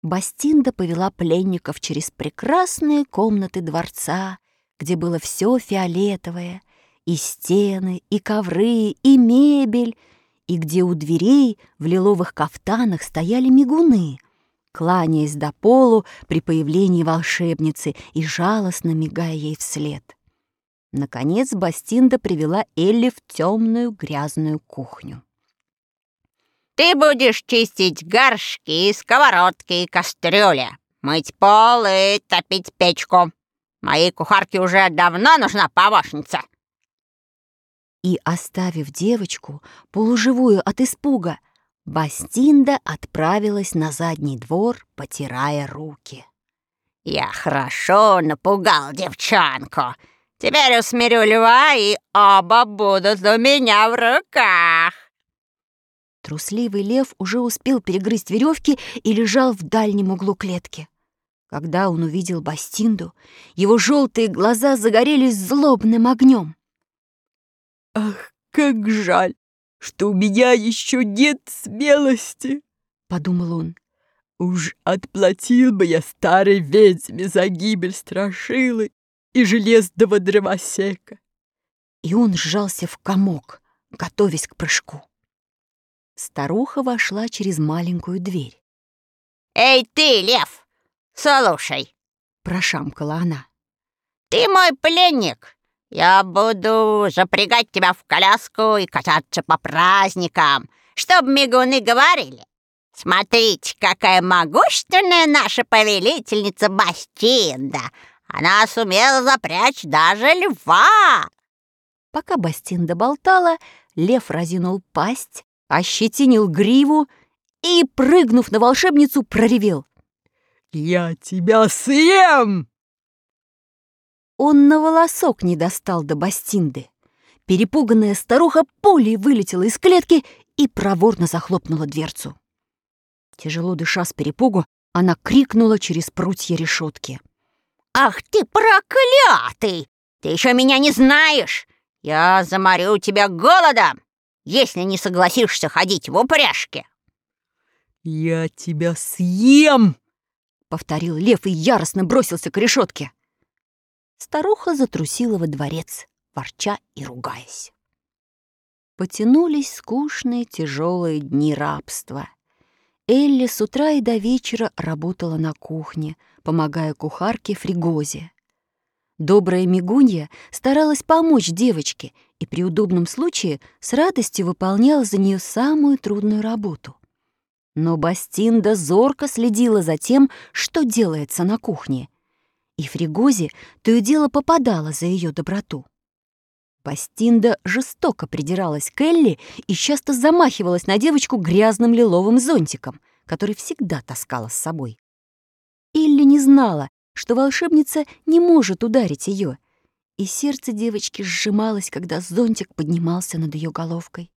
Бастинда повела пленников через прекрасные комнаты дворца, где было все фиолетовое, и стены, и ковры, и мебель, и где у дверей в лиловых кафтанах стояли мигуны, кланяясь до полу при появлении волшебницы и жалостно мигая ей вслед. Наконец Бастинда привела Элли в темную грязную кухню. «Ты будешь чистить горшки, сковородки и кастрюли, мыть пол и топить печку. Моей кухарке уже давно нужна помощница». И, оставив девочку, полуживую от испуга, Бастинда отправилась на задний двор, потирая руки. «Я хорошо напугал девчонку. Теперь усмирю льва, и оба будут у меня в руках». Трусливый лев уже успел перегрызть веревки и лежал в дальнем углу клетки. Когда он увидел Бастинду, его желтые глаза загорелись злобным огнем. «Ах, как жаль, что у меня еще нет смелости!» — подумал он. «Уж отплатил бы я старой ведьме за гибель Страшилы и железного дровосека!» И он сжался в комок, готовясь к прыжку. Старуха вошла через маленькую дверь. «Эй, ты, лев, слушай!» — прошамкала она. «Ты мой пленник. Я буду запрягать тебя в коляску и кататься по праздникам, чтоб мигуны говорили: смотрите, какая могущественная наша повелительница Бастинда! Она сумела запрячь даже льва!» Пока Бастинда болтала, лев разинул пасть, ощетинил гриву и, прыгнув на волшебницу, проревел: «Я тебя съем!» Он на волосок не достал до Бастинды. Перепуганная старуха пулей вылетела из клетки и проворно захлопнула дверцу. Тяжело дыша с перепугу, она крикнула через прутья решетки: «Ах ты проклятый! Ты еще меня не знаешь! Я заморю тебя голодом, если не согласишься ходить в упряжке!» «Я тебя съем!» — повторил лев и яростно бросился к решетке. Старуха затрусила во дворец, ворча и ругаясь. Потянулись скучные тяжелые дни рабства. Элли с утра и до вечера работала на кухне, помогая кухарке Фригозе. Добрая Мигунья старалась помочь девочке и при удобном случае с радостью выполняла за нее самую трудную работу. Но Бастинда зорко следила за тем, что делается на кухне, и Фригозе то и дело попадала за ее доброту. Бастинда жестоко придиралась к Элли и часто замахивалась на девочку грязным лиловым зонтиком, который всегда таскала с собой. Элли не знала, что волшебница не может ударить ее, и сердце девочки сжималось, когда зонтик поднимался над ее головкой.